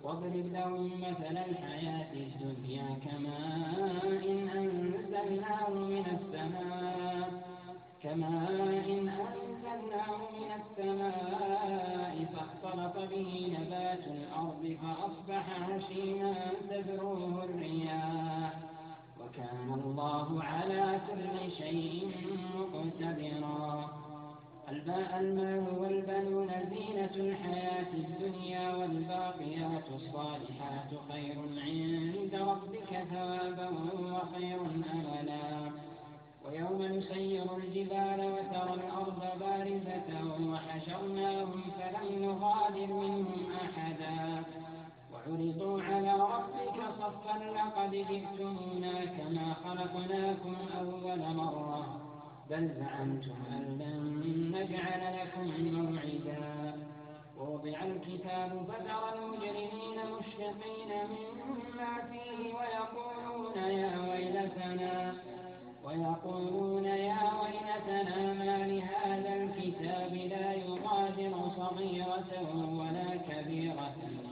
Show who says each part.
Speaker 1: واضرب لهم مثل الحياة الدنيا كماء أنزلناه من السماء فاختلط به نبات الأرض فأصبح هشيما تذروه الرياح وكان الله على كل شيء مقتدرا. المال والبنون زينة الحياة الدنيا والباقيات الصالحات خير عند ربك ثوابا وخير أملا. ويوم نسير الجبال وترى الأرض بارزة وحشرناهم فلم نغادر منهم أحدا وعرضوا على ربك صفا لقد جئتمونا كما خلقناكم أول مرة بل زعمتم أن لن نجعل لكم موعدا. ووضع الكتاب فترى المجرمين مشفقين مما فيه ويقولون يا ويلتنا ما لهذا الكتاب لا يغادر صغيرة ولا كبيرة